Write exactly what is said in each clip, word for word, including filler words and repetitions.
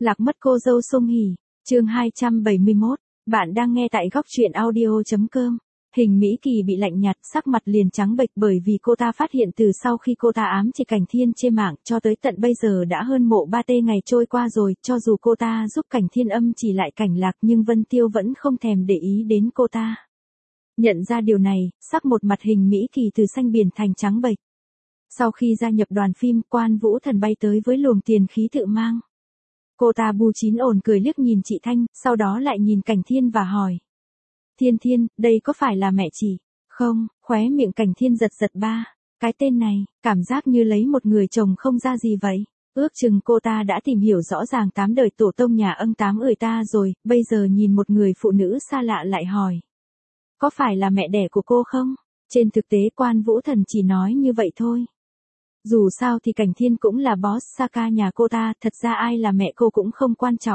Lạc mất cô dâu Song Hỷ, chương hai trăm bảy mươi mốt, bạn đang nghe tại góc truyện audio.com. Hình Mỹ Kỳ bị lạnh nhạt, sắc mặt liền trắng bệch bởi vì cô ta phát hiện từ sau khi cô ta ám chỉ Cảnh Thiên trên mạng cho tới tận bây giờ đã hơn mộ ba tê ngày trôi qua rồi, cho dù cô ta giúp Cảnh Thiên âm chỉ lại Cảnh Lạc nhưng Vân Tiêu vẫn không thèm để ý đến cô ta. Nhận ra điều này, sắc một mặt Hình Mỹ Kỳ từ xanh biển thành trắng bệch. Sau khi gia nhập đoàn phim, Quan Vũ Thần bay tới với luồng tiền khí tự mang. Cô ta bu chín ổn cười liếc nhìn chị Thanh, sau đó lại nhìn Cảnh Thiên và hỏi. Thiên Thiên, đây có phải là mẹ chị? Không, khóe miệng Cảnh Thiên giật giật ba. Cái tên này, cảm giác như lấy một người chồng không ra gì vậy. Ước chừng cô ta đã tìm hiểu rõ ràng tám đời tổ tông nhà ân tám ơi ta rồi, bây giờ nhìn một người phụ nữ xa lạ lại hỏi. Có phải là mẹ đẻ của cô không? Trên thực tế Quan Vũ Thần chỉ nói như vậy thôi. Dù sao thì Cảnh Thiên cũng là boss Saka nhà cô ta, thật ra ai là mẹ cô cũng không quan trọng.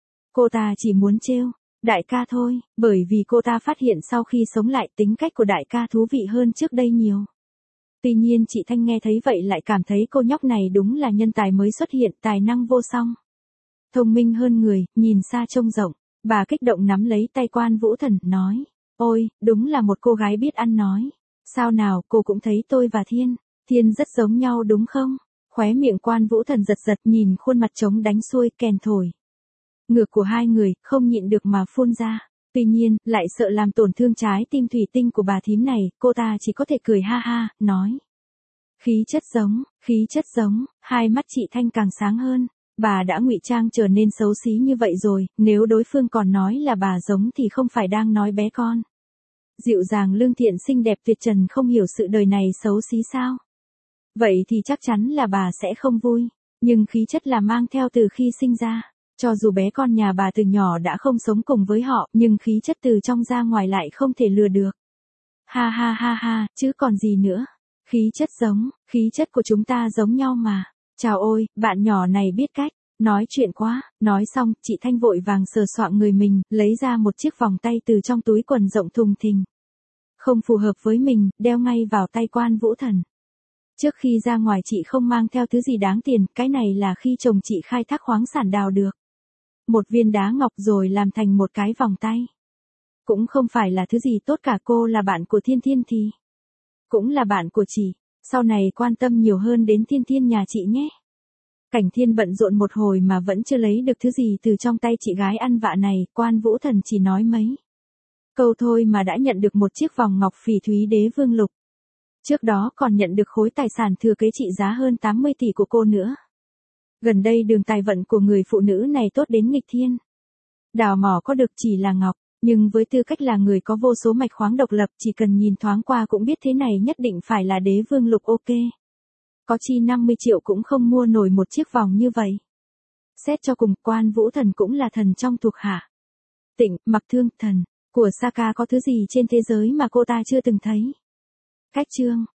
Cô ta chỉ muốn trêu đại ca thôi, bởi vì cô ta phát hiện sau khi sống lại tính cách của đại ca thú vị hơn trước đây nhiều. Tuy nhiên chị Thanh nghe thấy vậy lại cảm thấy cô nhóc này đúng là nhân tài mới xuất hiện, tài năng vô song. Thông minh hơn người, nhìn xa trông rộng, bà kích động nắm lấy tay Quan Vũ Thần, nói. Ôi, đúng là một cô gái biết ăn nói. Sao nào, cô cũng thấy tôi và Thiên, Thiên rất giống nhau đúng không? Khóe miệng Quan Vũ Thần giật giật nhìn khuôn mặt trống đánh xuôi kèn thổi. Ngược của hai người, không nhịn được mà phun ra. Tuy nhiên, lại sợ làm tổn thương trái tim thủy tinh của bà thím này, cô ta chỉ có thể cười ha ha, nói. Khí chất giống, khí chất giống, hai mắt chị Thanh càng sáng hơn. Bà đã ngụy trang trở nên xấu xí như vậy rồi, nếu đối phương còn nói là bà giống thì không phải đang nói bé con. Dịu dàng lương thiện xinh đẹp tuyệt trần không hiểu sự đời này xấu xí sao? Vậy thì chắc chắn là bà sẽ không vui. Nhưng khí chất là mang theo từ khi sinh ra. Cho dù bé con nhà bà từ nhỏ đã không sống cùng với họ, nhưng khí chất từ trong ra ngoài lại không thể lừa được. Ha ha ha ha, chứ còn gì nữa. Khí chất giống, khí chất của chúng ta giống nhau mà. Chào ôi, bạn nhỏ này biết cách. Nói chuyện quá, nói xong, chị Thanh vội vàng sờ soạng người mình, lấy ra một chiếc vòng tay từ trong túi quần rộng thùng thình. Không phù hợp với mình, đeo ngay vào tay Quan Vũ Thần. Trước khi ra ngoài chị không mang theo thứ gì đáng tiền, cái này là khi chồng chị khai thác khoáng sản đào được. Một viên đá ngọc rồi làm thành một cái vòng tay. Cũng không phải là thứ gì tốt cả, cô là bạn của Thiên Thiên thì. Cũng là bạn của chị, sau này quan tâm nhiều hơn đến Thiên Thiên nhà chị nhé. Cảnh Thiên bận rộn một hồi mà vẫn chưa lấy được thứ gì từ trong tay chị gái ăn vạ này, Quan Vũ Thần chỉ nói mấy câu thôi mà đã nhận được một chiếc vòng ngọc phỉ thúy đế vương lục. Trước đó còn nhận được khối tài sản thừa kế trị giá hơn tám mươi tỷ của cô nữa. Gần đây đường tài vận của người phụ nữ này tốt đến nghịch thiên. Đào mỏ có được chỉ là ngọc, nhưng với tư cách là người có vô số mạch khoáng độc lập, chỉ cần nhìn thoáng qua cũng biết thế này nhất định phải là đế vương lục ok. Có chi năm mươi triệu cũng không mua nổi một chiếc vòng như vậy. Xét cho cùng, Quan Vũ Thần cũng là thần trong thuộc hạ. Tịnh, Mặc Thương, thần của Saka có thứ gì trên thế giới mà cô ta chưa từng thấy. Cách chương